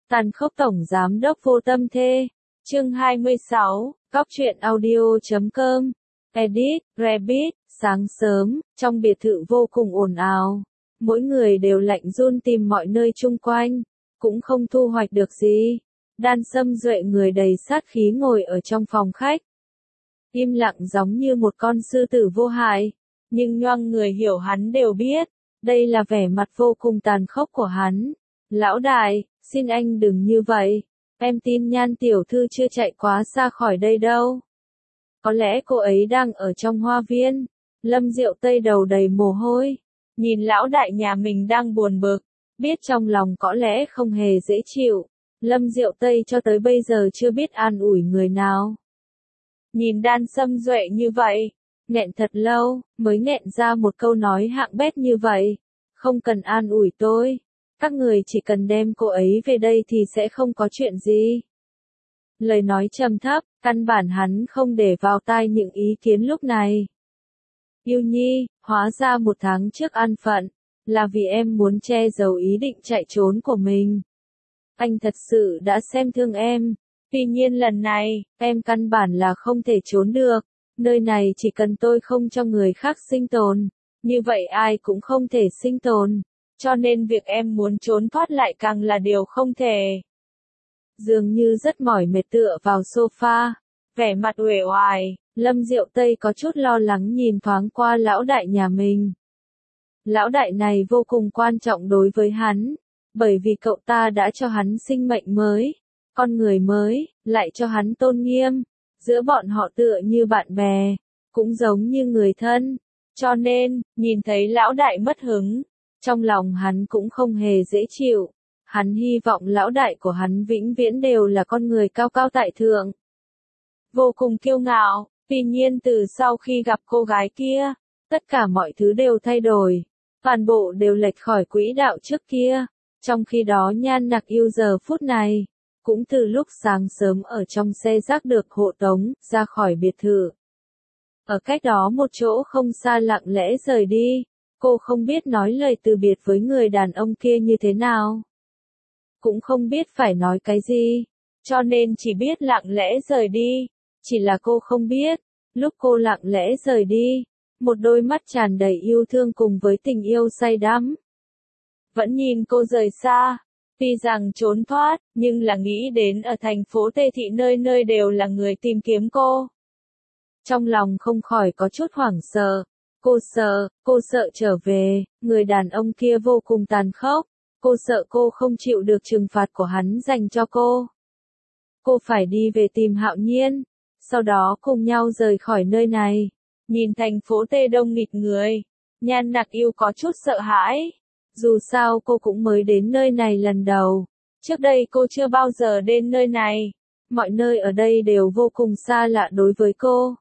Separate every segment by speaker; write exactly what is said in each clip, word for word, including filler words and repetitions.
Speaker 1: Tàn khốc tổng giám đốc vô tâm thê. Chương hai mươi sáu, Cóc truyện audio chấm com. Edit, Rabbit, sáng sớm, trong biệt thự vô cùng ồn ào. Mỗi người đều lạnh run tìm mọi nơi chung quanh, cũng không thu hoạch được gì. Đan Sâm Duệ người đầy sát khí ngồi ở trong phòng khách. Im lặng giống như một con sư tử vô hại, nhưng nhoang người hiểu hắn đều biết, đây là vẻ mặt vô cùng tàn khốc của hắn. Lão đại, xin anh đừng như vậy, em tin Nhan tiểu thư chưa chạy quá xa khỏi đây đâu. Có lẽ cô ấy đang ở trong hoa viên. Lâm Diệu Tây đầu đầy mồ hôi, nhìn lão đại nhà mình đang buồn bực, biết trong lòng có lẽ không hề dễ chịu. Lâm Diệu Tây cho tới bây giờ chưa biết an ủi người nào. Nhìn Đan Sâm Duệ như vậy, nghẹn thật lâu, mới nghẹn ra một câu nói hạng bét như vậy. Không cần an ủi tôi, các người chỉ cần đem cô ấy về đây thì sẽ không có chuyện gì. Lời nói trầm thấp, căn bản hắn không để vào tai những ý kiến lúc này. Yêu Nhi, hóa ra một tháng trước an phận, là vì em muốn che giấu ý định chạy trốn của mình. Anh thật sự đã xem thương em, tuy nhiên lần này, em căn bản là không thể trốn được. Nơi này chỉ cần tôi không cho người khác sinh tồn, như vậy ai cũng không thể sinh tồn, cho nên việc em muốn trốn thoát lại càng là điều không thể. Dường như rất mỏi mệt tựa vào sofa, vẻ mặt uể oải, Lâm Diệu Tây có chút lo lắng nhìn thoáng qua lão đại nhà mình. Lão đại này vô cùng quan trọng đối với hắn, bởi vì cậu ta đã cho hắn sinh mệnh mới, con người mới, lại cho hắn tôn nghiêm, giữa bọn họ tựa như bạn bè, cũng giống như người thân, cho nên, nhìn thấy lão đại mất hứng, trong lòng hắn cũng không hề dễ chịu. Hắn hy vọng lão đại của hắn vĩnh viễn đều là con người cao cao tại thượng, vô cùng kiêu ngạo. Tuy nhiên từ sau khi gặp cô gái kia, tất cả mọi thứ đều thay đổi, toàn bộ đều lệch khỏi quỹ đạo trước kia. Trong khi đó Nhan Nặc Yêu giờ phút này, cũng từ lúc sáng sớm ở trong xe rác được hộ tống ra khỏi biệt thự. Ở cách đó một chỗ không xa lặng lẽ rời đi, cô không biết nói lời từ biệt với người đàn ông kia như thế nào. Cũng không biết phải nói cái gì, cho nên chỉ biết lặng lẽ rời đi. Chỉ là cô không biết, lúc cô lặng lẽ rời đi, một đôi mắt tràn đầy yêu thương cùng với tình yêu say đắm vẫn nhìn cô rời xa. Tuy rằng trốn thoát, nhưng là nghĩ đến ở thành phố Tê Thị nơi nơi đều là người tìm kiếm cô. Trong lòng không khỏi có chút hoảng sợ. Cô sợ, cô sợ trở về, người đàn ông kia vô cùng tàn khốc. Cô sợ cô không chịu được trừng phạt của hắn dành cho cô. Cô phải đi về tìm Hạo Nhiên, sau đó cùng nhau rời khỏi nơi này. Nhìn thành phố Tê đông nghịt người, Nhan Nặc Yêu có chút sợ hãi. Dù sao cô cũng mới đến nơi này lần đầu. Trước đây cô chưa bao giờ đến nơi này. Mọi nơi ở đây đều vô cùng xa lạ đối với cô.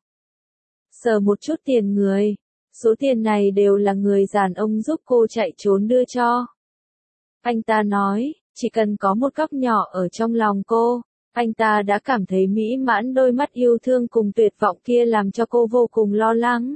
Speaker 1: Sờ một chút tiền người. Số tiền này đều là người đàn ông giúp cô chạy trốn đưa cho. Anh ta nói, chỉ cần có một góc nhỏ ở trong lòng cô, anh ta đã cảm thấy mỹ mãn. Đôi mắt yêu thương cùng tuyệt vọng kia làm cho cô vô cùng lo lắng.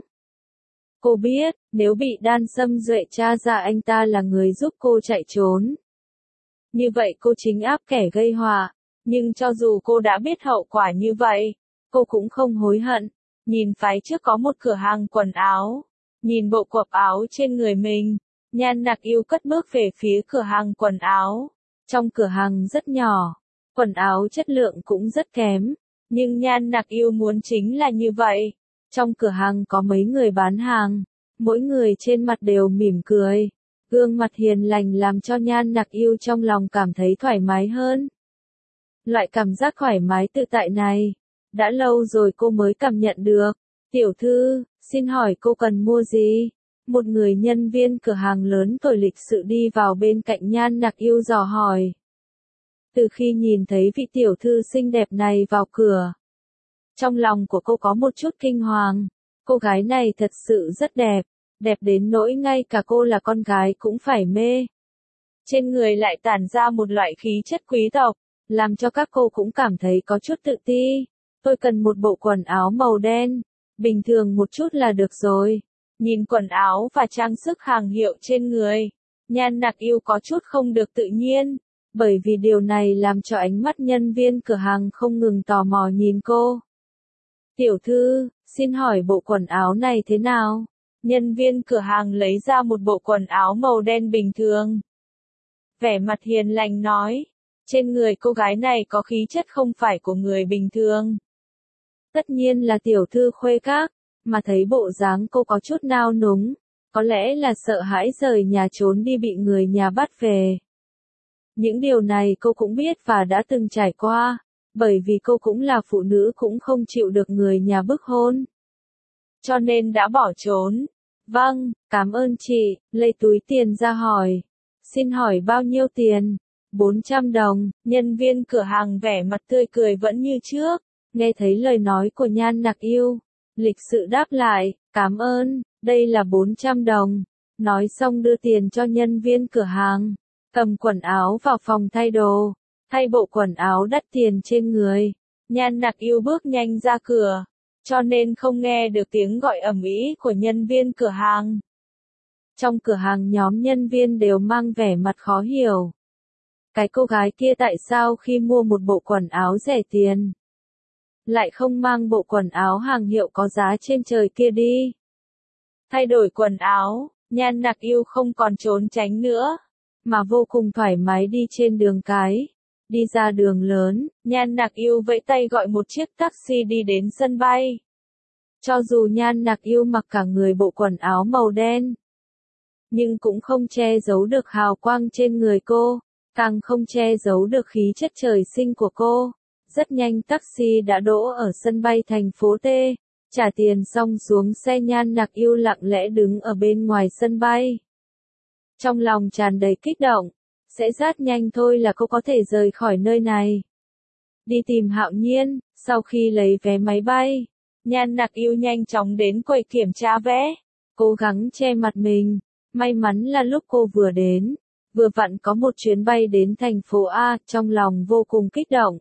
Speaker 1: Cô biết, nếu bị Đan Sâm Duệ tra ra anh ta là người giúp cô chạy trốn, như vậy cô chính áp kẻ gây họa. Nhưng cho dù cô đã biết hậu quả như vậy, cô cũng không hối hận. Nhìn phái trước có một cửa hàng quần áo, nhìn bộ quần áo trên người mình, Nhan Nặc Yêu cất bước về phía cửa hàng quần áo. Trong cửa hàng rất nhỏ, quần áo chất lượng cũng rất kém, nhưng Nhan Nặc Yêu muốn chính là như vậy. Trong cửa hàng có mấy người bán hàng, mỗi người trên mặt đều mỉm cười, gương mặt hiền lành làm cho Nhan Nặc Yêu trong lòng cảm thấy thoải mái hơn. Loại cảm giác thoải mái tự tại này, đã lâu rồi cô mới cảm nhận được. Tiểu thư, xin hỏi cô cần mua gì? Một người nhân viên cửa hàng lớn tuổi lịch sự đi vào bên cạnh Nhan Nặc Yêu dò hỏi. Từ khi nhìn thấy vị tiểu thư xinh đẹp này vào cửa, trong lòng của cô có một chút kinh hoàng. Cô gái này thật sự rất đẹp, đẹp đến nỗi ngay cả cô là con gái cũng phải mê. Trên người lại tản ra một loại khí chất quý tộc, làm cho các cô cũng cảm thấy có chút tự ti. Tôi cần một bộ quần áo màu đen, bình thường một chút là được rồi. Nhìn quần áo và trang sức hàng hiệu trên người, Nhan Nặc Yêu có chút không được tự nhiên. bởi vì điều này làm cho ánh mắt nhân viên cửa hàng không ngừng tò mò nhìn cô. Tiểu thư, xin hỏi bộ quần áo này thế nào? Nhân viên cửa hàng lấy ra một bộ quần áo màu đen bình thường. Vẻ mặt hiền lành nói, trên người cô gái này có khí chất không phải của người bình thường. Tất nhiên là tiểu thư khuê các, mà thấy bộ dáng cô có chút nao núng, có lẽ là sợ hãi rời nhà trốn đi bị người nhà bắt về. Những điều này cô cũng biết và đã từng trải qua, bởi vì cô cũng là phụ nữ cũng không chịu được người nhà bức hôn. Cho nên đã bỏ trốn. Vâng, cảm ơn chị, lấy túi tiền ra hỏi. Xin hỏi bao nhiêu tiền? bốn trăm đồng, nhân viên cửa hàng vẻ mặt tươi cười vẫn như trước, nghe thấy lời nói của Nhan Nặc Yêu. Lịch sự đáp lại, cảm ơn, đây là bốn trăm đồng. Nói xong đưa tiền cho nhân viên cửa hàng, cầm quần áo vào phòng thay đồ, thay bộ quần áo đắt tiền trên người. Nhan Nặc Yêu bước nhanh ra cửa, cho nên không nghe được tiếng gọi ầm ĩ của nhân viên cửa hàng. Trong cửa hàng nhóm nhân viên đều mang vẻ mặt khó hiểu. Cái cô gái kia tại sao khi mua một bộ quần áo rẻ tiền, lại không mang bộ quần áo hàng hiệu có giá trên trời kia đi? Thay đổi quần áo, Nhan Nặc Yêu không còn trốn tránh nữa, mà vô cùng thoải mái đi trên đường cái. Đi ra đường lớn, Nhan Nặc Yêu vẫy tay gọi một chiếc taxi đi đến sân bay. Cho dù Nhan Nặc Yêu mặc cả người bộ quần áo màu đen, nhưng cũng không che giấu được hào quang trên người cô, càng không che giấu được khí chất trời sinh của cô. Rất nhanh taxi đã đỗ ở sân bay thành phố T, trả tiền xong xuống xe. Nhan Nặc Yêu lặng lẽ đứng ở bên ngoài sân bay. Trong lòng tràn đầy kích động, sẽ rất nhanh thôi là cô có thể rời khỏi nơi này. Đi tìm Hạo Nhiên, sau khi lấy vé máy bay, Nhan Nặc Yêu nhanh chóng đến quầy kiểm tra vé, cố gắng che mặt mình. May mắn là lúc cô vừa đến, vừa vặn có một chuyến bay đến thành phố A, trong lòng vô cùng kích động.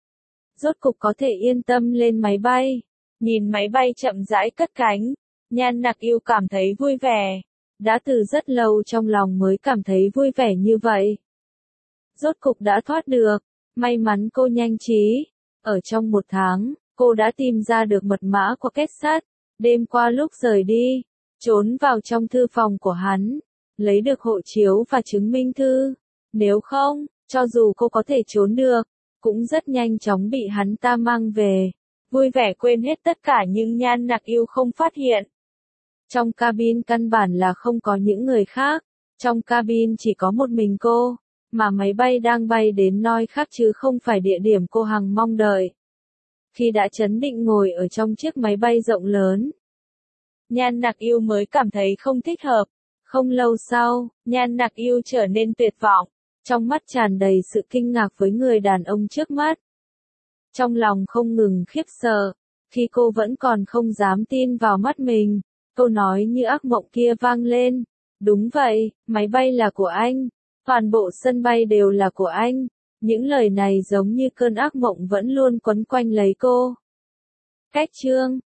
Speaker 1: Rốt cục có thể yên tâm lên máy bay, nhìn máy bay chậm rãi cất cánh, Nhan Nặc Yêu cảm thấy vui vẻ. Đã từ rất lâu trong lòng mới cảm thấy vui vẻ như vậy. Rốt cục đã thoát được, may mắn cô nhanh trí. Ở trong một tháng, cô đã tìm ra được mật mã của kết sắt. Đêm qua lúc rời đi, trốn vào trong thư phòng của hắn, lấy được hộ chiếu và chứng minh thư. Nếu không, cho dù cô có thể trốn được, cũng rất nhanh chóng bị hắn ta mang về. Vui vẻ quên hết tất cả nhưng Nhan Nặc Yêu không phát hiện. Trong cabin căn bản là không có những người khác, trong cabin chỉ có một mình cô, mà máy bay đang bay đến nơi khác chứ không phải địa điểm cô hằng mong đợi. Khi đã chấn định ngồi ở trong chiếc máy bay rộng lớn, Nhan Nặc Yêu mới cảm thấy không thích hợp. Không lâu sau, Nhan Nặc Yêu trở nên tuyệt vọng, trong mắt tràn đầy sự kinh ngạc với người đàn ông trước mắt. Trong lòng không ngừng khiếp sợ, khi cô vẫn còn không dám tin vào mắt mình. Câu nói như ác mộng kia vang lên. Đúng vậy, máy bay là của anh. Toàn bộ sân bay đều là của anh. Những lời này giống như cơn ác mộng vẫn luôn quấn quanh lấy cô. Cách chương